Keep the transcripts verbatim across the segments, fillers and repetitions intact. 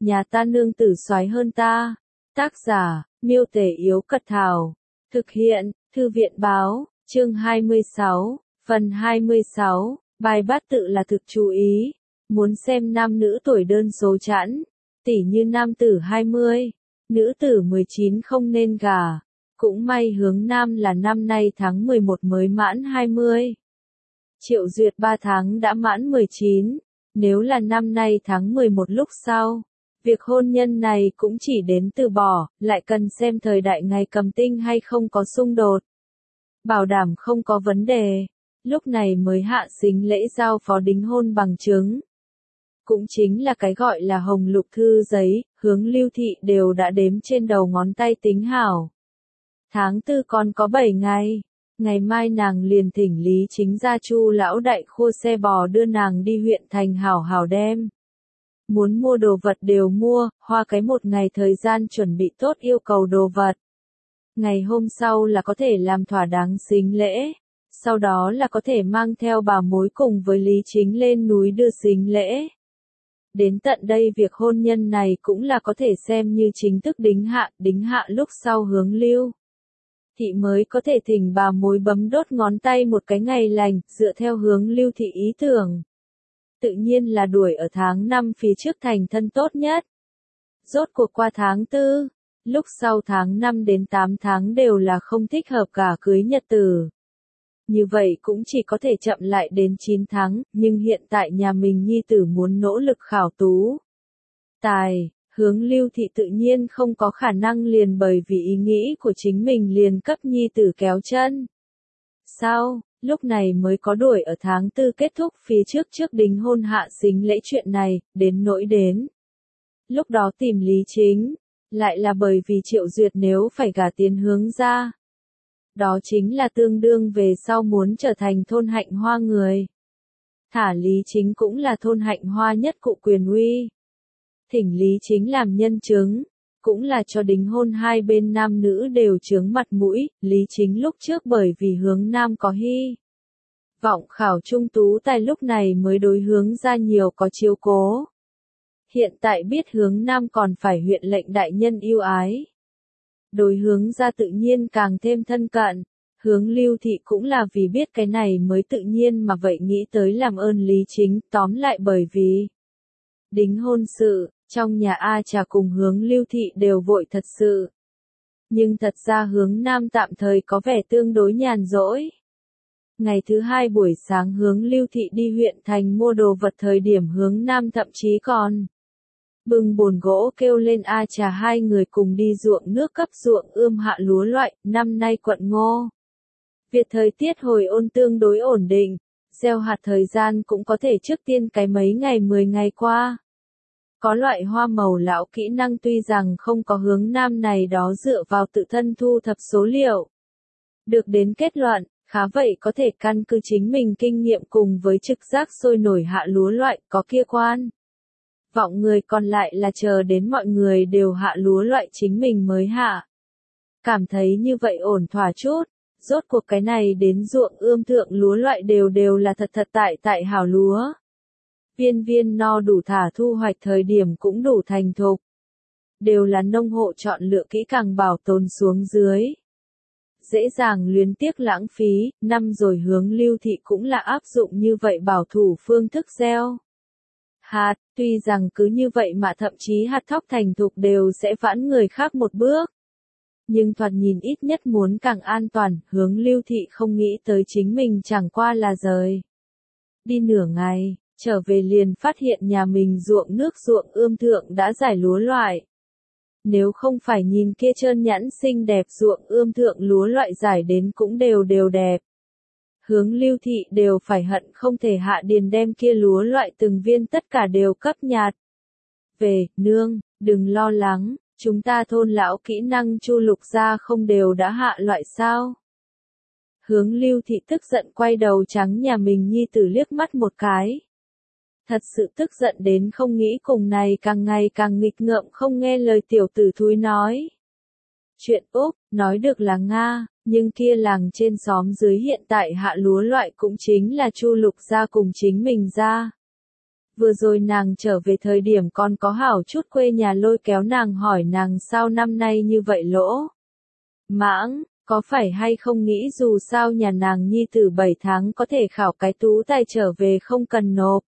nhà ta nương tử soái hơn ta. Tác giả, Miêu Tể Yếu Cật Thảo. Thực hiện, Thư viện Báo, chương hai mươi sáu, phần hai mươi sáu, bài bát tự là thực chú ý. Muốn xem nam nữ tuổi đơn số chẵn, tỉ như nam tử hai mươi, nữ tử mười chín không nên gả. Cũng may hướng nam là năm nay tháng mười một mới mãn hai mươi. Triệu Duyệt ba tháng đã mãn mười chín, nếu là năm nay tháng mười một lúc sau, việc hôn nhân này cũng chỉ đến từ bỏ, lại cần xem thời đại ngày cầm tinh hay không có xung đột. Bảo đảm không có vấn đề, lúc này mới hạ xính lễ giao phó đính hôn bằng chứng. Cũng chính là cái gọi là hồng lục thư giấy, Hướng Lưu Thị đều đã đếm trên đầu ngón tay tính hảo. Tháng tư còn có bảy ngày, ngày mai nàng liền thỉnh Lý Chính gia Chu lão đại khua xe bò đưa nàng đi huyện thành hảo hảo đem. Muốn mua đồ vật đều mua, hoa cái một ngày thời gian chuẩn bị tốt yêu cầu đồ vật. Ngày hôm sau là có thể làm thỏa đáng xính lễ, sau đó là có thể mang theo bà mối cùng với Lý Chính lên núi đưa xính lễ. Đến tận đây việc hôn nhân này cũng là có thể xem như chính thức đính hạ, đính hạ lúc sau Hướng Lưu Thị mới có thể thỉnh bà mối bấm đốt ngón tay một cái ngày lành, dựa theo Hướng Lưu Thị ý tưởng. Tự nhiên là đuổi ở tháng năm phía trước thành thân tốt nhất. Rốt cuộc qua tháng tư, lúc sau tháng năm đến tám tháng đều là không thích hợp cả cưới nhật tử. Như vậy cũng chỉ có thể chậm lại đến chín tháng, nhưng hiện tại nhà mình nhi tử muốn nỗ lực khảo tú tài, Hướng Lưu Thị tự nhiên không có khả năng liền bởi vì ý nghĩ của chính mình liền cấp nhi tử kéo chân. Sau, lúc này mới có đuổi ở tháng tư kết thúc phía trước trước đính hôn hạ xính lễ chuyện này, đến nỗi đến. Lúc đó tìm Lý Chính, lại là bởi vì Triệu Duyệt nếu phải gả tiến Hướng ra. Đó chính là tương đương về sau muốn trở thành thôn Hạnh Hoa người. Thả Lý Chính cũng là thôn Hạnh Hoa nhất cụ quyền uy. Thỉnh Lý Chính làm nhân chứng, cũng là cho đính hôn hai bên nam nữ đều chướng mặt mũi. Lý Chính lúc trước bởi vì Hướng nam có hy vọng khảo trung tú tài lúc này mới đối Hướng ra nhiều có chiếu cố. Hiện tại biết Hướng nam còn phải huyện lệnh đại nhân yêu ái, đối Hướng ra tự nhiên càng thêm thân cận. Hướng Lưu Thị cũng là vì biết cái này mới tự nhiên mà vậy nghĩ tới làm ơn Lý Chính. Tóm lại bởi vì đính hôn sự, trong nhà A Trà cùng Hướng Lưu Thị đều vội thật sự. Nhưng thật ra Hướng nam tạm thời có vẻ tương đối nhàn rỗi. Ngày thứ hai buổi sáng Hướng Lưu Thị đi huyện thành mua đồ vật thời điểm Hướng nam thậm chí còn bưng bồn gỗ kêu lên A Trà hai người cùng đi ruộng nước cấp ruộng ươm hạ lúa loại. Năm nay quận Ngô Việt thời tiết hồi ôn tương đối ổn định, gieo hạt thời gian cũng có thể trước tiên cái mấy ngày mười ngày qua. Có loại hoa màu lão kỹ năng tuy rằng không có Hướng nam này đó dựa vào tự thân thu thập số liệu. Được đến kết luận, khá vậy có thể căn cứ chính mình kinh nghiệm cùng với trực giác sôi nổi hạ lúa loại, có kia quan. Vọng người còn lại là chờ đến mọi người đều hạ lúa loại chính mình mới hạ. Cảm thấy như vậy ổn thỏa chút, rốt cuộc cái này đến ruộng ươm thượng lúa loại đều đều là thật thật tại tại hảo lúa. Viên viên no đủ thả thu hoạch thời điểm cũng đủ thành thục. Đều là nông hộ chọn lựa kỹ càng bảo tồn xuống dưới. Dễ dàng luyến tiếc lãng phí, năm rồi Hướng Lưu Thị cũng là áp dụng như vậy bảo thủ phương thức gieo hạt, tuy rằng cứ như vậy mà thậm chí hạt thóc thành thục đều sẽ vãn người khác một bước. Nhưng thoạt nhìn ít nhất muốn càng an toàn, Hướng Lưu Thị không nghĩ tới chính mình chẳng qua là rời đi nửa ngày, trở về liền phát hiện nhà mình ruộng nước ruộng ươm thượng đã giải lúa loại. Nếu không phải nhìn kia trơn nhẵn xinh đẹp ruộng ươm thượng lúa loại giải đến cũng đều đều đẹp. Hướng Lưu Thị đều phải hận không thể hạ điền đem kia lúa loại từng viên tất cả đều cấp nhạt. Về, nương, đừng lo lắng, chúng ta thôn lão kỹ năng Chu Lục gia không đều đã hạ loại sao? Hướng Lưu Thị tức giận quay đầu trắng nhà mình nhi tử liếc mắt một cái. Thật sự tức giận đến không nghĩ cùng này càng ngày càng nghịch ngợm không nghe lời tiểu tử thúi nói. Chuyện Úc, nói được là Nga, nhưng kia làng trên xóm dưới hiện tại hạ lúa loại cũng chính là Chu Lục gia cùng chính mình gia. Vừa rồi nàng trở về thời điểm còn có hảo chút quê nhà lôi kéo nàng hỏi nàng sao năm nay như vậy lỗ. Mãng, có phải hay không nghĩ dù sao nhà nàng nhi tử bảy tháng có thể khảo cái tú tài trở về không cần nộp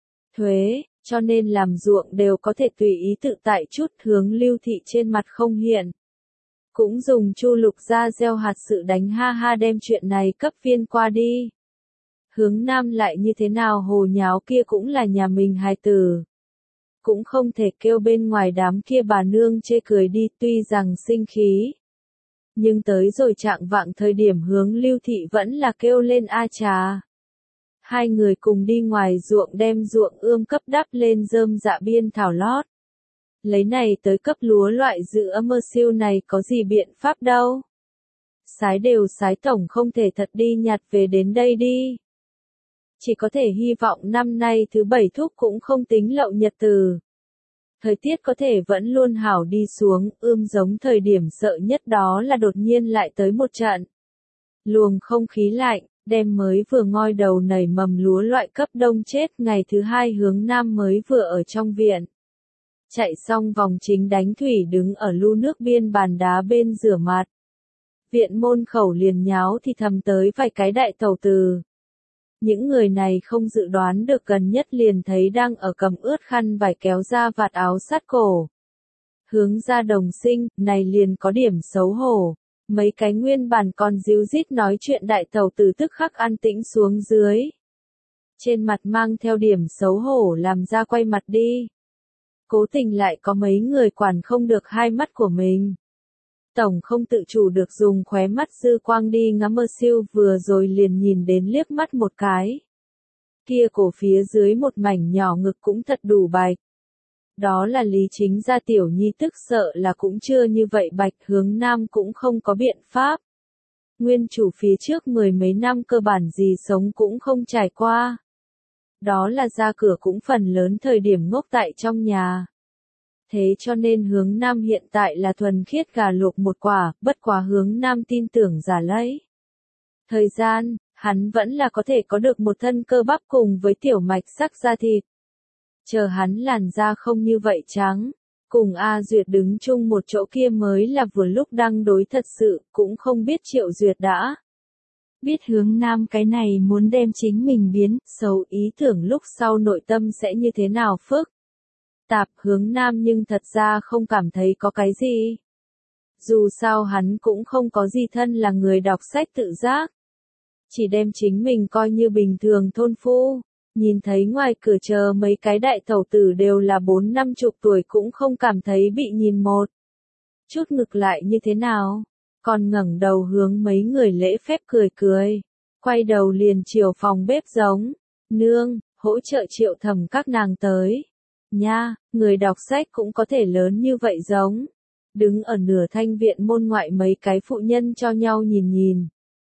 thuế, cho nên làm ruộng đều có thể tùy ý tự tại chút. Hướng Lưu Thị trên mặt không hiện. Cũng dùng Chu Lục ra gieo hạt sự đánh ha ha đem chuyện này cấp viên qua đi. Hướng Nam lại như thế nào hồ nháo kia cũng là nhà mình hài tử. Cũng không thể kêu bên ngoài đám kia bà nương chê cười đi, tuy rằng sinh khí. Nhưng tới rồi trạng vạng thời điểm Hướng Lưu Thị vẫn là kêu lên a trà. Hai người cùng đi ngoài ruộng đem ruộng ươm cấp đắp lên rơm dạ biên thảo lót. Lấy này tới cấp lúa loại giữa mơ siêu này có gì biện pháp đâu. Sái đều sái tổng không thể thật đi nhặt về đến đây đi. Chỉ có thể hy vọng năm nay thứ bảy thúc cũng không tính lậu nhật từ. Thời tiết có thể vẫn luôn hảo đi xuống, ươm giống thời điểm sợ nhất đó là đột nhiên lại tới một trận. Luồng không khí lạnh, đem mới vừa ngoi đầu nảy mầm lúa loại cấp đông chết. Ngày thứ hai Hướng Nam mới vừa ở trong viện. Chạy xong vòng chính đánh thủy đứng ở lu nước biên bàn đá bên rửa mặt. Viện môn khẩu liền nháo thì thầm tới vài cái đại tẩu từ. Những người này không dự đoán được gần nhất liền thấy đang ở cầm ướt khăn vải kéo ra vạt áo sát cổ. Hướng ra đồng sinh, này liền có điểm xấu hổ. Mấy cái nguyên bản còn díu dít nói chuyện đại tẩu từ tức khắc an tĩnh xuống dưới. Trên mặt mang theo điểm xấu hổ làm ra quay mặt đi. Cố tình lại có mấy người quản không được hai mắt của mình. Tổng không tự chủ được dùng khóe mắt dư quang đi ngắm mơ siêu vừa rồi liền nhìn đến liếc mắt một cái. Kia cổ phía dưới một mảnh nhỏ ngực cũng thật đủ bạch. Đó là Lý Chính gia tiểu nhi tức sợ là cũng chưa như vậy bạch. Hướng Nam cũng không có biện pháp. Nguyên chủ phía trước mười mấy năm cơ bản gì sống cũng không trải qua. Đó là ra cửa cũng phần lớn thời điểm ngốc tại trong nhà. Thế cho nên Hướng Nam hiện tại là thuần khiết gà luộc một quả, bất quá Hướng Nam tin tưởng giả lấy. Thời gian, hắn vẫn là có thể có được một thân cơ bắp cùng với tiểu mạch sắc da thịt. Chờ hắn làn da không như vậy trắng, cùng A Duyệt đứng chung một chỗ kia mới là vừa lúc đang đối thật sự, cũng không biết Triệu Duyệt đã. Biết Hướng Nam cái này muốn đem chính mình biến xấu ý tưởng lúc sau nội tâm sẽ như thế nào phức. Tạp Hướng Nam nhưng thật ra không cảm thấy có cái gì. Dù sao hắn cũng không có gì thân là người đọc sách tự giác. Chỉ đem chính mình coi như bình thường thôn phu. Nhìn thấy ngoài cửa chờ mấy cái đại tẩu tử đều là bốn năm chục tuổi cũng không cảm thấy bị nhìn một chút ngực lại như thế nào. Còn ngẩng đầu hướng mấy người lễ phép cười cười. Quay đầu liền chiều phòng bếp giống. Nương, hỗ trợ Triệu Thẩm các nàng tới. Nha, người đọc sách cũng có thể lớn như vậy giống. Đứng ở nửa thanh viện môn ngoại mấy cái phụ nhân cho nhau nhìn nhìn.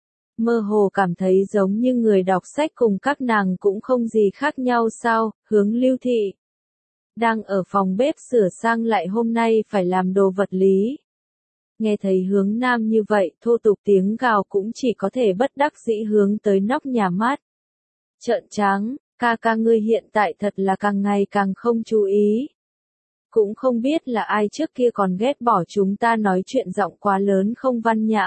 Mơ hồ cảm thấy giống như người đọc sách cùng các nàng cũng không gì khác nhau sao. Hướng Lưu Thị đang ở phòng bếp sửa sang lại hôm nay phải làm đồ vật lý. Nghe thấy Hướng Nam như vậy, thô tục tiếng gào cũng chỉ có thể bất đắc dĩ hướng tới nóc nhà mát. Trợn trắng, ca ca ngươi hiện tại thật là càng ngày càng không chú ý. Cũng không biết là ai trước kia còn ghét bỏ chúng ta nói chuyện giọng quá lớn không văn nhã.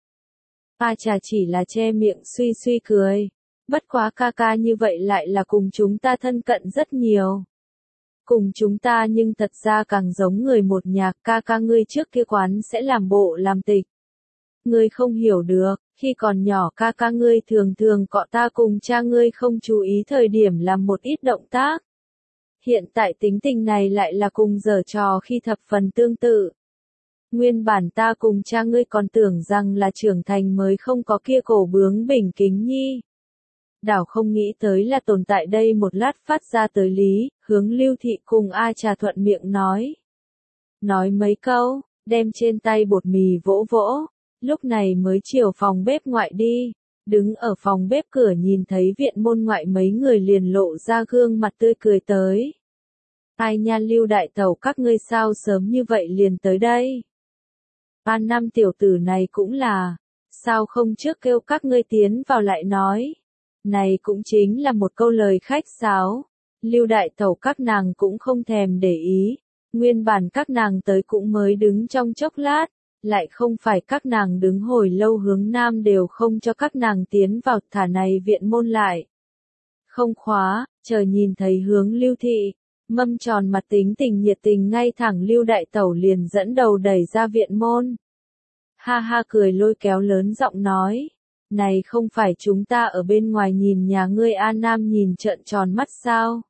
A Trà chỉ là che miệng suy suy cười. Bất quá ca ca như vậy lại là cùng chúng ta thân cận rất nhiều. Cùng chúng ta nhưng thật ra càng giống người một nhà. Ca ca ngươi trước kia quán sẽ làm bộ làm tịch. Ngươi không hiểu được, khi còn nhỏ ca ca ngươi thường thường cọ ta cùng cha ngươi không chú ý thời điểm làm một ít động tác. Hiện tại tính tình này lại là cùng giở trò khi thập phần tương tự. Nguyên bản ta cùng cha ngươi còn tưởng rằng là trưởng thành mới không có kia cổ bướng bỉnh kính nhi. Đảo không nghĩ tới là tồn tại đây một lát phát ra tới lý, Hướng Lưu Thị cùng A Trà thuận miệng nói. Nói mấy câu, đem trên tay bột mì vỗ vỗ, lúc này mới chiều phòng bếp ngoại đi. Đứng ở phòng bếp cửa nhìn thấy viện môn ngoại mấy người liền lộ ra gương mặt tươi cười tới. Ai nha Lưu đại tẩu các ngươi sao sớm như vậy liền tới đây. Ba năm tiểu tử này cũng là, sao không trước kêu các ngươi tiến vào lại nói. Này cũng chính là một câu lời khách sáo. Lưu đại tẩu các nàng cũng không thèm để ý, nguyên bản các nàng tới cũng mới đứng trong chốc lát, lại không phải các nàng đứng hồi lâu hướng nam đều không cho các nàng tiến vào, thả này viện môn lại. Không khóa, chờ nhìn thấy hướng Lưu thị, mâm tròn mặt tính tình nhiệt tình ngay thẳng Lưu đại tẩu liền dẫn đầu đẩy ra viện môn. Ha ha cười lôi kéo lớn giọng nói, này không phải chúng ta ở bên ngoài nhìn nhà ngươi An Nam nhìn trợn tròn mắt sao?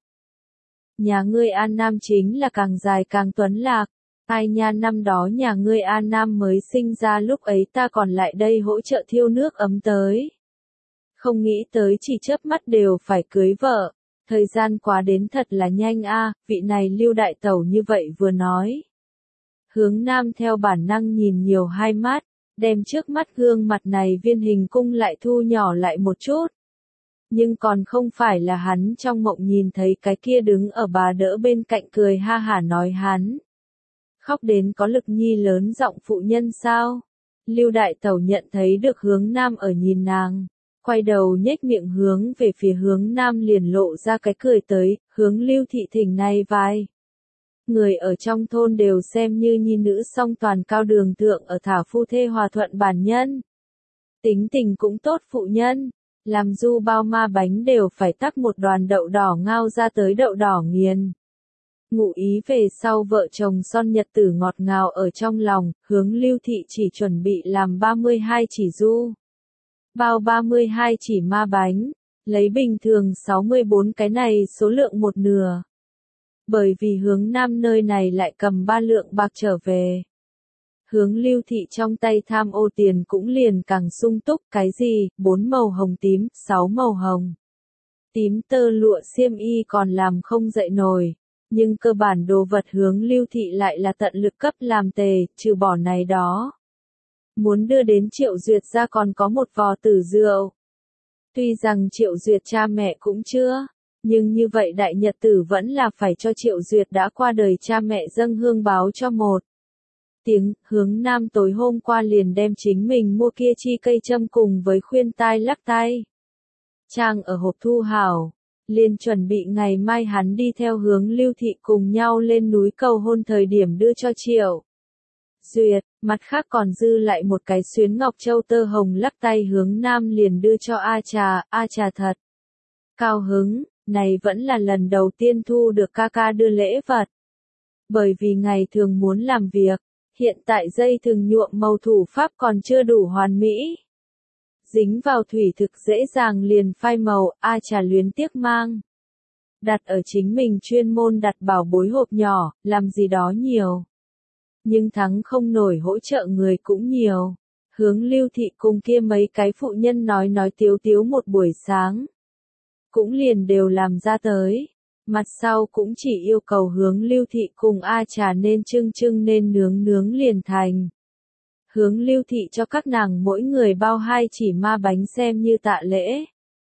Nhà ngươi An Nam chính là càng dài càng tuấn lạc, ai nha năm đó nhà ngươi An Nam mới sinh ra lúc ấy ta còn lại đây hỗ trợ thiêu nước ấm tới. Không nghĩ tới chỉ chớp mắt đều phải cưới vợ, thời gian quá đến thật là nhanh a, vị này Lưu đại tẩu như vậy vừa nói. Hướng Nam theo bản năng nhìn nhiều hai mắt, đem trước mắt gương mặt này viên hình cung lại thu nhỏ lại một chút. Nhưng còn không phải là hắn trong mộng nhìn thấy cái kia đứng ở bà đỡ bên cạnh cười ha hả nói hắn. Khóc đến có lực nhi lớn giọng phụ nhân sao? Lưu đại tẩu nhận thấy được hướng Nam ở nhìn nàng, quay đầu nhếch miệng hướng về phía hướng Nam liền lộ ra cái cười tới, hướng Lưu thị thỉnh này vai. Người ở trong thôn đều xem như nhi nữ song toàn cao đường thượng ở thảo phu thê hòa thuận bản nhân. Tính tình cũng tốt phụ nhân, làm du bao ma bánh đều phải tắc một đoàn đậu đỏ ngao ra tới đậu đỏ nghiền. Ngụ ý về sau vợ chồng son nhật tử ngọt ngào ở trong lòng, hướng Lưu thị chỉ chuẩn bị làm ba mươi hai chỉ du. Bao ba mươi hai chỉ ma bánh, lấy bình thường sáu mươi bốn cái này số lượng một nửa. Bởi vì hướng Nam nơi này lại cầm ba lượng bạc trở về. Hướng Lưu thị trong tay tham ô tiền cũng liền càng sung túc, cái gì, bốn màu hồng tím, sáu màu hồng. Tím tơ lụa xiêm y còn làm không dậy nổi, nhưng cơ bản đồ vật hướng Lưu thị lại là tận lực cấp làm tề, trừ bỏ này đó. Muốn đưa đến Triệu Duyệt ra còn có một vò tử rượu. Tuy rằng Triệu Duyệt cha mẹ cũng chưa, nhưng như vậy đại nhật tử vẫn là phải cho Triệu Duyệt đã qua đời cha mẹ dâng hương báo cho một. Tiếng, hướng Nam tối hôm qua liền đem chính mình mua kia chi cây châm cùng với khuyên tai lắc tai. Trang ở hộp thu hảo, liền chuẩn bị ngày mai hắn đi theo hướng Lưu thị cùng nhau lên núi cầu hôn thời điểm đưa cho Triệu Duyệt, mặt khác còn dư lại một cái xuyến ngọc châu tơ hồng lắc tay hướng Nam liền đưa cho A Trà, A Trà thật cao hứng, này vẫn là lần đầu tiên thu được ca ca đưa lễ vật. Bởi vì ngày thường muốn làm việc, hiện tại dây thừng nhuộm màu thủ pháp còn chưa đủ hoàn mỹ. Dính vào thủy thực dễ dàng liền phai màu, A Trà luyến tiếc mang. Đặt ở chính mình chuyên môn đặt bảo bối hộp nhỏ, làm gì đó nhiều. Nhưng thắng không nổi hỗ trợ người cũng nhiều. Hướng Lưu thị cùng kia mấy cái phụ nhân nói nói tiếu tiếu một buổi sáng. Cũng liền đều làm ra tới. Mặt sau cũng chỉ yêu cầu hướng Lưu thị cùng A Trà nên trưng trưng nên nướng nướng liền thành. Hướng Lưu thị cho các nàng mỗi người bao hai chỉ ma bánh xem như tạ lễ.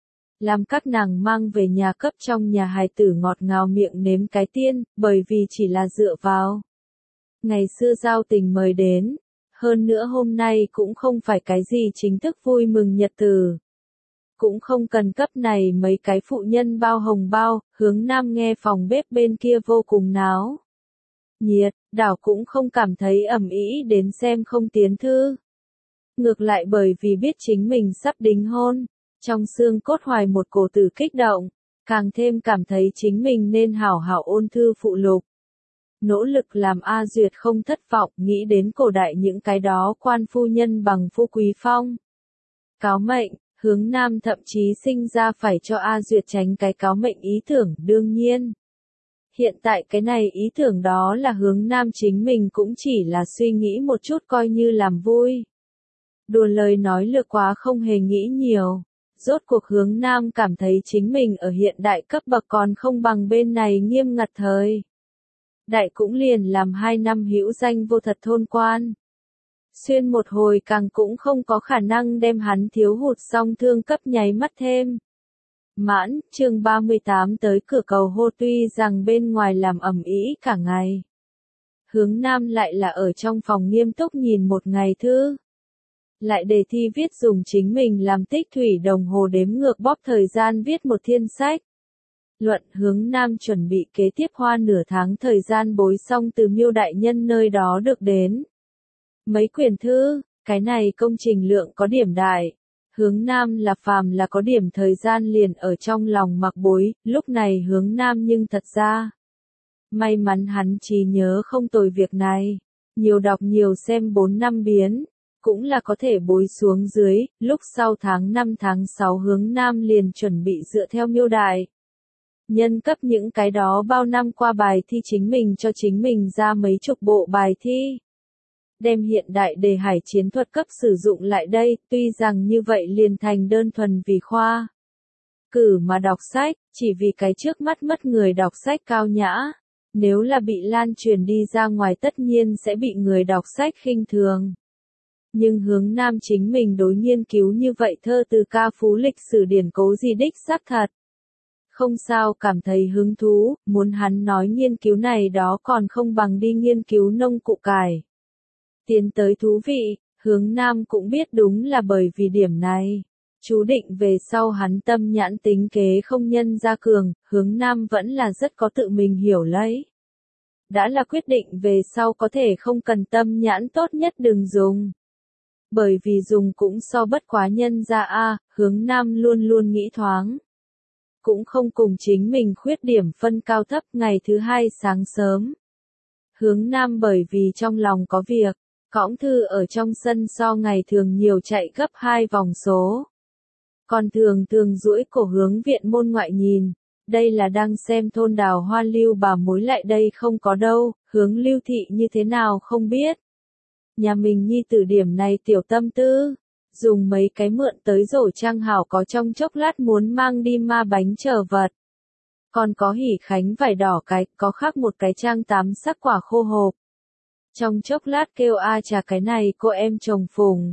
Làm các nàng mang về nhà cấp trong nhà hài tử ngọt ngào miệng nếm cái tiên, bởi vì chỉ là dựa vào. Ngày xưa giao tình mời đến, hơn nữa hôm nay cũng không phải cái gì chính thức vui mừng nhật tử. Cũng không cần cấp này mấy cái phụ nhân bao hồng bao, hướng Nam nghe phòng bếp bên kia vô cùng náo nhiệt, đảo cũng không cảm thấy ẩm ý đến xem không tiến thư. Ngược lại bởi vì biết chính mình sắp đính hôn, trong xương cốt hoài một cổ tử kích động, càng thêm cảm thấy chính mình nên hảo hảo ôn thư phụ lục. Nỗ lực làm A Duyệt không thất vọng, nghĩ đến cổ đại những cái đó quan phu nhân bằng phu quý phong. Cáo mệnh, hướng Nam thậm chí sinh ra phải cho A Duyệt tránh cái cáo mệnh ý tưởng, đương nhiên. Hiện tại cái này ý tưởng đó là hướng Nam chính mình cũng chỉ là suy nghĩ một chút coi như làm vui. Đùa lời nói lược quá không hề nghĩ nhiều. Rốt cuộc hướng Nam cảm thấy chính mình ở hiện đại cấp bậc còn không bằng bên này nghiêm ngặt thời. Đại cũng liền làm hai năm hữu danh vô thật thôn quan. Xuyên một hồi càng cũng không có khả năng đem hắn thiếu hụt song thương cấp nháy mắt thêm. Mãn, chương ba mươi tám tới cửa cầu hô tuy rằng bên ngoài làm ẩm ĩ cả ngày. Hướng Nam lại là ở trong phòng nghiêm túc nhìn một ngày thư. Lại đề thi viết dùng chính mình làm tích thủy đồng hồ đếm ngược bóp thời gian viết một thiên sách. Luận hướng nam chuẩn bị kế tiếp hoa nửa tháng thời gian bối xong từ Miêu đại nhân nơi đó được đến mấy quyển thư, cái này công trình lượng có điểm đại. Hướng nam là phàm là có điểm thời gian liền ở trong lòng mặc bối, lúc này hướng nam nhưng thật ra. May mắn hắn trí nhớ không tồi việc này, nhiều đọc nhiều xem bốn năm biến, cũng là có thể bối xuống dưới, lúc sau tháng năm tháng sáu hướng nam liền chuẩn bị dựa theo Miêu đại. Nhân cấp những cái đó bao năm qua bài thi chính mình cho chính mình ra mấy chục bộ bài thi. Đem hiện đại đề hải chiến thuật cấp sử dụng lại đây, tuy rằng như vậy liền thành đơn thuần vì khoa. Cử mà đọc sách, chỉ vì cái trước mắt mất người đọc sách cao nhã. Nếu là bị lan truyền đi ra ngoài tất nhiên sẽ bị người đọc sách khinh thường. Nhưng hướng nam chính mình đối nghiên cứu như vậy thơ từ ca phú lịch sử điển cố gì đích xác thật. Không sao cảm thấy hứng thú, muốn hắn nói nghiên cứu này đó còn không bằng đi nghiên cứu nông cụ cải. Tiến tới thú vị, hướng nam cũng biết đúng là bởi vì điểm này. Chú định về sau hắn tâm nhãn tính kế không nhân ra cường, hướng nam vẫn là rất có tự mình hiểu lấy. Đã là quyết định về sau có thể không cần tâm nhãn tốt nhất đừng dùng. Bởi vì dùng cũng so bất quá nhân ra a, hướng nam luôn luôn nghĩ thoáng. Cũng không cùng chính mình khuyết điểm phân cao thấp ngày thứ hai sáng sớm. Hướng nam bởi vì trong lòng có việc, cõng thư ở trong sân so ngày thường nhiều chạy gấp hai vòng số. Còn thường thường duỗi cổ hướng viện môn ngoại nhìn, đây là đang xem thôn đào hoa Lưu bà mối lại đây không có đâu, hướng Lưu thị như thế nào không biết. Nhà mình nhi tử điểm này tiểu tâm tư, dùng mấy cái mượn tới rổ trang hảo có trong chốc lát muốn mang đi ma bánh chờ vật. Còn có hỉ khánh vải đỏ cái, có khác một cái trang tám sắc quả khô hộp. Trong chốc lát kêu a trà cái này cô em chồng Phùng.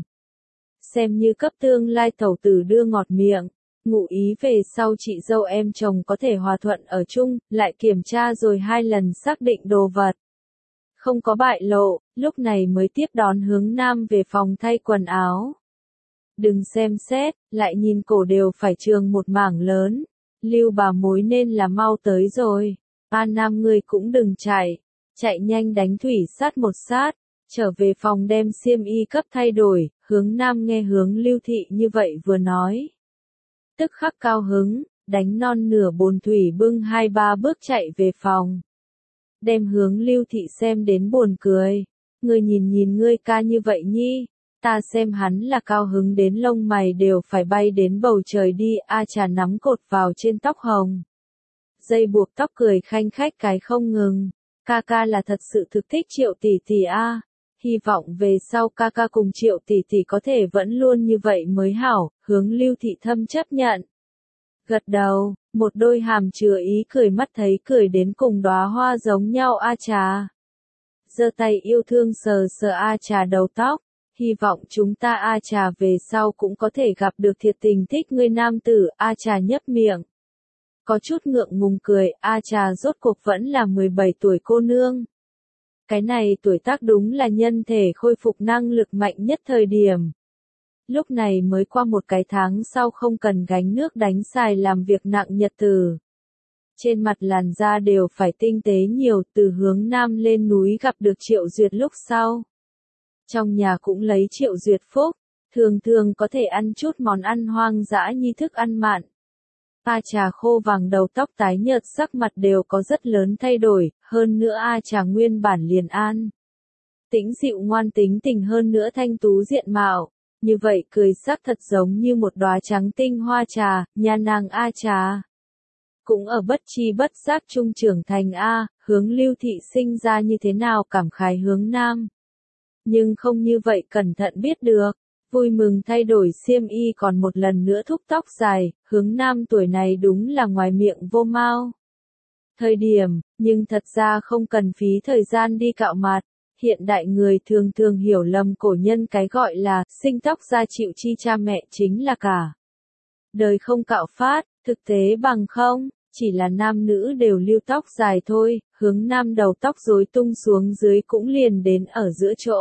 Xem như cấp tương lai tẩu tử đưa ngọt miệng, ngụ ý về sau chị dâu em chồng có thể hòa thuận ở chung, lại kiểm tra rồi hai lần xác định đồ vật. Không có bại lộ, lúc này mới tiếp đón hướng nam về phòng thay quần áo. Đừng xem xét, lại nhìn cổ đều phải trường một mảng lớn. Lưu bà mối nên là mau tới rồi. A Nam ngươi cũng đừng chạy. Chạy nhanh đánh thủy sát một sát. Trở về phòng đem xiêm y cấp thay đổi. Hướng Nam nghe hướng Lưu thị như vậy vừa nói. Tức khắc cao hứng, đánh non nửa bồn thủy bưng hai ba bước chạy về phòng. Đem hướng Lưu thị xem đến buồn cười. Ngươi nhìn nhìn ngươi ca như vậy nhi. Ta xem hắn là cao hứng đến lông mày đều phải bay đến bầu trời đi, a trà nắm cột vào trên tóc hồng. Dây buộc tóc cười khanh khách cái không ngừng, ca ca là thật sự thực thích Triệu tỷ tỷ a, hy vọng về sau ca ca cùng Triệu tỷ tỷ có thể vẫn luôn như vậy mới hảo, hướng Lưu thị thâm chấp nhận. Gật đầu, một đôi hàm chứa ý cười mắt thấy cười đến cùng đóa hoa giống nhau a trà. Giơ tay yêu thương sờ sờ a trà đầu tóc. Hy vọng chúng ta A Trà về sau cũng có thể gặp được thiệt tình thích người nam tử, A Trà nhấp miệng. Có chút ngượng ngùng cười, A Trà rốt cuộc vẫn là mười bảy tuổi cô nương. Cái này tuổi tác đúng là nhân thể khôi phục năng lực mạnh nhất thời điểm. Lúc này mới qua một cái tháng sau không cần gánh nước đánh xài làm việc nặng nhật tử. Trên mặt làn da đều phải tinh tế nhiều, từ hướng nam lên núi gặp được Triệu Duyệt lúc sau. Trong nhà cũng lấy Triệu Duyệt phúc, thường thường có thể ăn chút món ăn hoang dã như thức ăn mặn. A Trà khô vàng đầu tóc tái nhợt sắc mặt đều có rất lớn thay đổi, hơn nữa A Trà nguyên bản liền an. Tĩnh dịu ngoan tính tình hơn nữa thanh tú diện mạo, như vậy cười sắc thật giống như một đóa trắng tinh hoa trà, nhà nàng A Trà. Cũng ở bất chi bất giác trung trưởng thành A, hướng Lưu thị sinh ra như thế nào cảm khái hướng nam. Nhưng không như vậy cẩn thận biết được, vui mừng thay đổi xiêm y còn một lần nữa thúc tóc dài, hướng nam tuổi này đúng là ngoài miệng vô mau. Thời điểm, nhưng thật ra không cần phí thời gian đi cạo mặt, hiện đại người thường thường hiểu lầm cổ nhân cái gọi là sinh tóc ra chịu chi cha mẹ chính là cả. Đời không cạo phát, thực tế bằng không. Chỉ là nam nữ đều lưu tóc dài thôi, hướng nam đầu tóc rối tung xuống dưới cũng liền đến ở giữa chỗ.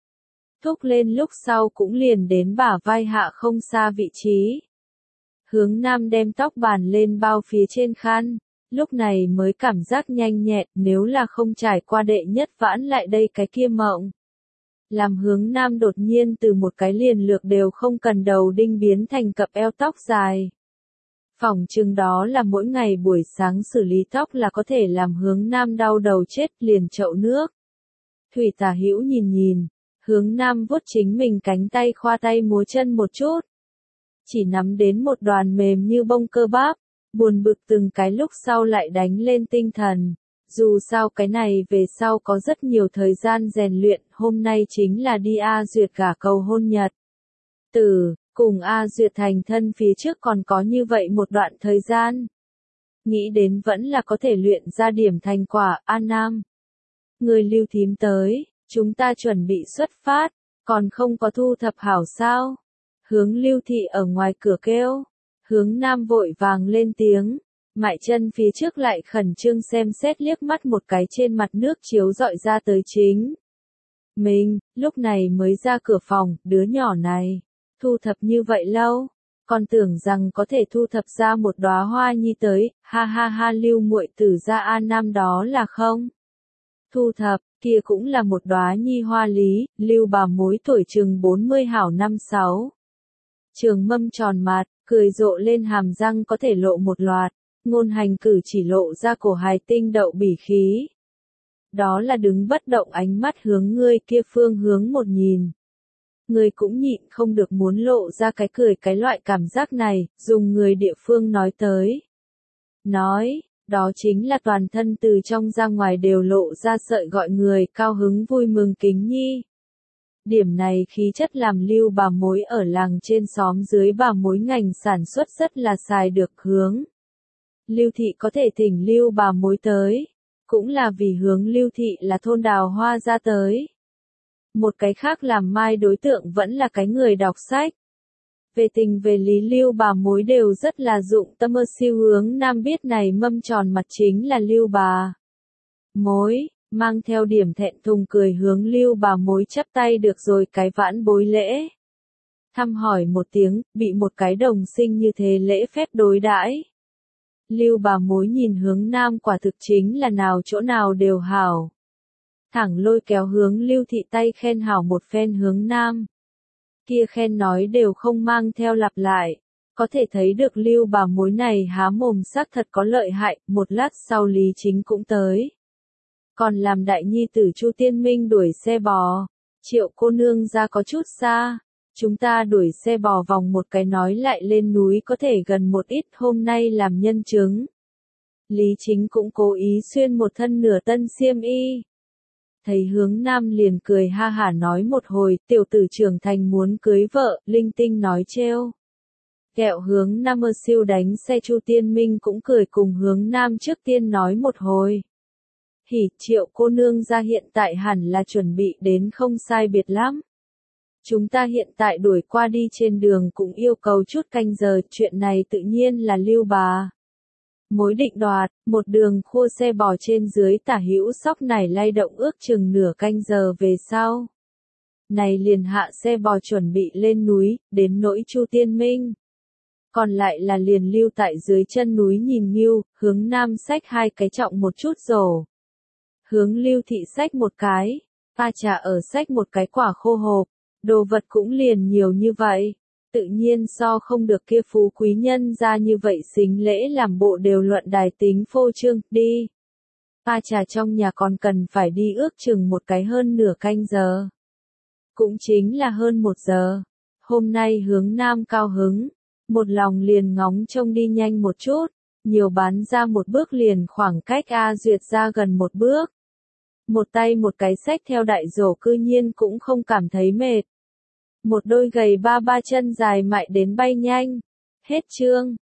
Thúc lên lúc sau cũng liền đến bả vai hạ không xa vị trí. Hướng nam đem tóc bàn lên bao phía trên khăn, Lúc này mới cảm giác nhanh nhẹn, nếu là không trải qua đệ nhất vãn lại đây cái kia mộng. Làm hướng nam đột nhiên từ một cái liền lược đều không cần đầu đinh biến thành cặp eo tóc dài. Phỏng chừng đó là mỗi ngày buổi sáng xử lý tóc là có thể làm hướng nam đau đầu chết liền chậu nước. Thủy Tả Hữu nhìn nhìn, hướng nam vuốt chính mình cánh tay khoa tay múa chân một chút. Chỉ nắm đến một đoàn mềm như bông cơ bắp, buồn bực từng cái lúc sau lại đánh lên tinh thần. Dù sao cái này về sau có rất nhiều thời gian rèn luyện, hôm nay chính là đi A Duyệt gả cầu hôn nhật. Từ, cùng A Duyệt thành thân phía trước còn có như vậy một đoạn thời gian. Nghĩ đến vẫn là có thể luyện ra điểm thành quả, A Nam. Người Lưu thím tới, chúng ta chuẩn bị xuất phát, còn không có thu thập hảo sao. Hướng Lưu thị ở ngoài cửa kêu, hướng Nam vội vàng lên tiếng. Mại chân phía trước lại khẩn trương xem xét liếc mắt một cái trên mặt nước chiếu dọi ra tới chính. Mình, lúc này mới ra cửa phòng, đứa nhỏ này, thu thập như vậy lâu, còn tưởng rằng có thể thu thập ra một đóa hoa nhi tới, ha ha ha Lưu muội tử ra A Nam đó là không. Thu thập, kia cũng là một đóa nhi hoa lý, Lưu bà mối tuổi chừng bốn mươi hảo năm sáu. Trường mâm tròn mặt, cười rộ lên hàm răng có thể lộ một loạt. Ngôn hành cử chỉ lộ ra cổ hài tinh đậu bỉ khí. Đó là đứng bất động ánh mắt hướng ngươi kia phương hướng một nhìn. Ngươi cũng nhịn không được muốn lộ ra cái cười cái loại cảm giác này, dùng người địa phương nói tới. Nói, đó chính là toàn thân từ trong ra ngoài đều lộ ra sợi gọi người cao hứng vui mừng kính nhi. Điểm này khí chất làm Lưu bà mối ở làng trên xóm dưới bà mối ngành sản xuất rất là xài được hướng. Lưu thị có thể thỉnh Lưu bà mối tới, cũng là vì hướng Lưu thị là thôn đào hoa ra tới. Một cái khác làm mai đối tượng vẫn là cái người đọc sách. Về tình về lý Lưu bà mối đều rất là dụng tâm ơ siêu hướng Nam biết này mâm tròn mặt chính là Lưu bà mối, mang theo điểm thẹn thùng cười hướng Lưu bà mối chắp tay được rồi cái vãn bối lễ. Thăm hỏi một tiếng, bị một cái đồng sinh như thế lễ phép đối đãi. Lưu bà mối nhìn hướng Nam quả thực chính là nào chỗ nào đều hảo. Thẳng lôi kéo hướng Lưu thị tay khen hảo một phen hướng Nam. Kia khen nói đều không mang theo lặp lại. Có thể thấy được Lưu bà mối này há mồm xác thật có lợi hại, một lát sau Lý Chính cũng tới. Còn làm đại nhi tử Chu Tiên Minh đuổi xe bò. Triệu cô nương ra có chút xa. Chúng ta đuổi xe bò vòng một cái nói lại lên núi có thể gần một ít hôm nay làm nhân chứng. Lý Chính cũng cố ý xuyên một thân nửa tân xiêm y. Thấy hướng Nam liền cười ha hả nói một hồi, tiểu tử trưởng thành muốn cưới vợ, linh tinh nói trêu. Kẹo hướng Nam ơ siêu đánh xe Chu Tiên Minh cũng cười cùng hướng Nam trước tiên nói một hồi. Hỉ Triệu cô nương ra hiện tại hẳn là chuẩn bị đến không sai biệt lắm. Chúng ta hiện tại đuổi qua đi trên đường cũng yêu cầu chút canh giờ, chuyện này tự nhiên là Lưu bà mối định đoạt, một đường khua xe bò trên dưới Tả Hữu sóc nảy lay động ước chừng nửa canh giờ về sau. Này liền hạ xe bò chuẩn bị lên núi, đến nỗi Chu Tiên Minh. Còn lại là liền lưu tại dưới chân núi nhìn nghiêu, hướng Nam xách hai cái trọng một chút rổ. Hướng Lưu thị xách một cái, A Trà ở xách một cái quả khô hộp. Đồ vật cũng liền nhiều như vậy, tự nhiên so không được kia phú quý nhân ra như vậy xính lễ làm bộ đều luận đài tính phô trương, đi. A Trà trong nhà còn cần phải đi ước chừng một cái hơn nửa canh giờ. Cũng chính là hơn một giờ. Hôm nay hướng Nam cao hứng, một lòng liền ngóng trông đi nhanh một chút, nhiều bán ra một bước liền khoảng cách A Duyệt ra gần một bước. Một tay một cái xách theo đại rổ cư nhiên cũng không cảm thấy mệt. Một đôi gầy ba ba chân dài mại đến bay nhanh. Hết chương.